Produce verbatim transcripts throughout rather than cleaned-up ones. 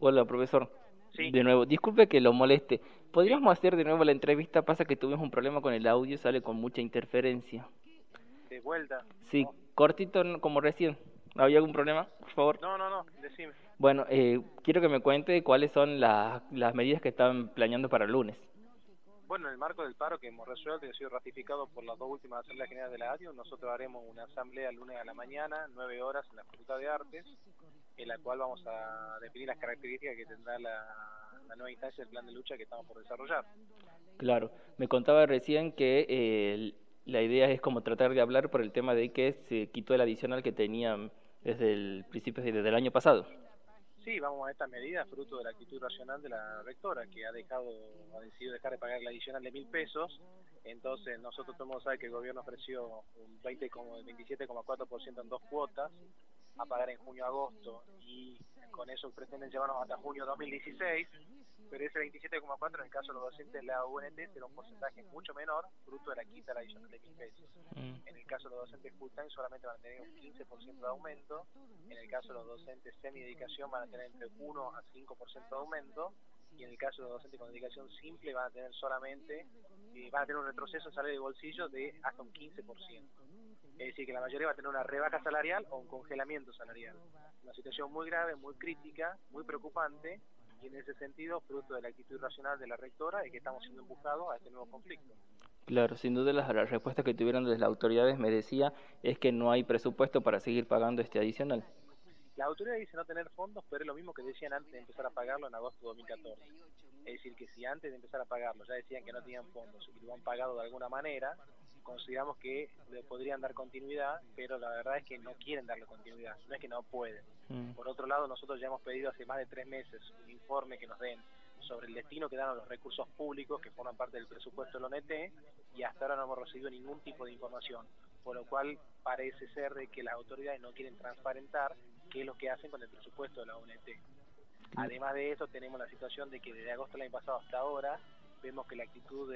Hola, profesor. Sí, De nuevo, disculpe que lo moleste. ¿Podríamos hacer de nuevo la entrevista? Pasa que tuvimos un problema con el audio, sale con mucha interferencia. de vuelta. Sí, Oh, cortito no- como recién. ¿Había algún problema, por favor? no, no, no, decime. Bueno, eh, quiero que me cuente cuáles son las, las medidas que están planeando para el lunes. Bueno, en el marco del paro que hemos resuelto y ha sido ratificado por las dos últimas asambleas generales de la A D I U, nosotros haremos una asamblea el lunes a la mañana, nueve horas, en la Facultad de Artes, en la cual vamos a definir las características que tendrá la, la nueva instancia del plan de lucha que estamos por desarrollar. Claro, me contaba recién que eh, la idea es como tratar de hablar por el tema de que se quitó el adicional que tenían desde el principio, desde el año pasado. Sí, vamos a esta medida fruto de la actitud racional de la rectora, que ha dejado, ha decidido dejar de pagar la adicional de mil pesos. Entonces nosotros tenemos que saber que el gobierno ofreció un veinte, veintisiete coma cuatro por ciento en dos cuotas a pagar en junio-agosto y con eso pretenden llevarnos hasta junio dos mil dieciséis, pero ese veintisiete coma cuatro en el caso de los docentes de la U N T será un porcentaje mucho menor, fruto de la quita de la adicional de mil pesos. Mm. En el caso de los docentes full time solamente van a tener un quince por ciento de aumento, en el caso de los docentes semi-dedicación van a tener entre uno a cinco por ciento de aumento, y en el caso de los docentes con dedicación simple van a tener solamente, eh, van a tener un retroceso en salario de bolsillo de hasta un quince por ciento. Es decir, que la mayoría va a tener una rebaja salarial o un congelamiento salarial. Una situación muy grave, muy crítica, muy preocupante, y en ese sentido, fruto de la actitud irracional de la rectora, es que estamos siendo empujados a este nuevo conflicto. Claro, sin duda las, las respuestas que tuvieron desde las autoridades me decía es que no hay presupuesto para seguir pagando este adicional. La autoridad dice no tener fondos, pero es lo mismo que decían antes de empezar a pagarlo en agosto de dos mil catorce. Es decir, que si antes de empezar a pagarlo ya decían que no tenían fondos y lo han pagado de alguna manera, consideramos que le podrían dar continuidad, pero la verdad es que no quieren darle continuidad, no es que no pueden. Mm. Por otro lado, nosotros ya hemos pedido hace más de tres meses un informe que nos den sobre el destino que dan a los recursos públicos que forman parte del presupuesto de la O N T, y hasta ahora no hemos recibido ningún tipo de información, por lo cual parece ser de que las autoridades no quieren transparentar qué es lo que hacen con el presupuesto de la O N T. Además de eso, tenemos la situación de que desde agosto del año pasado hasta ahora vemos que la actitud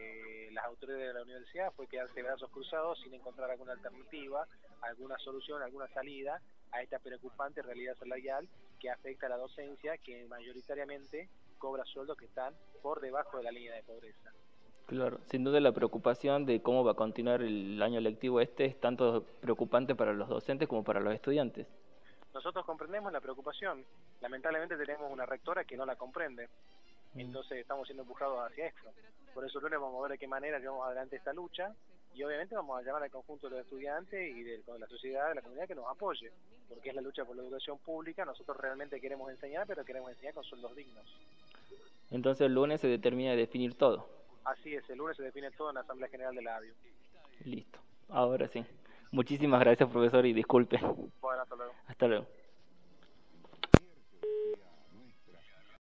de las autoridades de la universidad fue quedarse de brazos cruzados sin encontrar alguna alternativa, alguna solución, alguna salida a esta preocupante realidad salarial que afecta a la docencia, que mayoritariamente cobra sueldos que están por debajo de la línea de pobreza. Claro, sin duda la preocupación de cómo va a continuar el año lectivo este es tanto preocupante para los docentes como para los estudiantes. Nosotros comprendemos la preocupación, lamentablemente tenemos una rectora que no la comprende, Mm. entonces estamos siendo empujados hacia esto. Por eso lunes vamos a ver de qué manera llevamos adelante esta lucha, y obviamente vamos a llamar al conjunto de los estudiantes y de, de la sociedad, de la comunidad, que nos apoye, porque es la lucha por la educación pública. Nosotros realmente queremos enseñar, pero queremos enseñar con sueldos dignos. Entonces el lunes se determina de definir todo. Así es, el lunes se define todo en la Asamblea General de la A D I U. Listo. Ahora sí. Muchísimas gracias, profesor, y disculpe. Bueno, hasta luego. Hasta luego.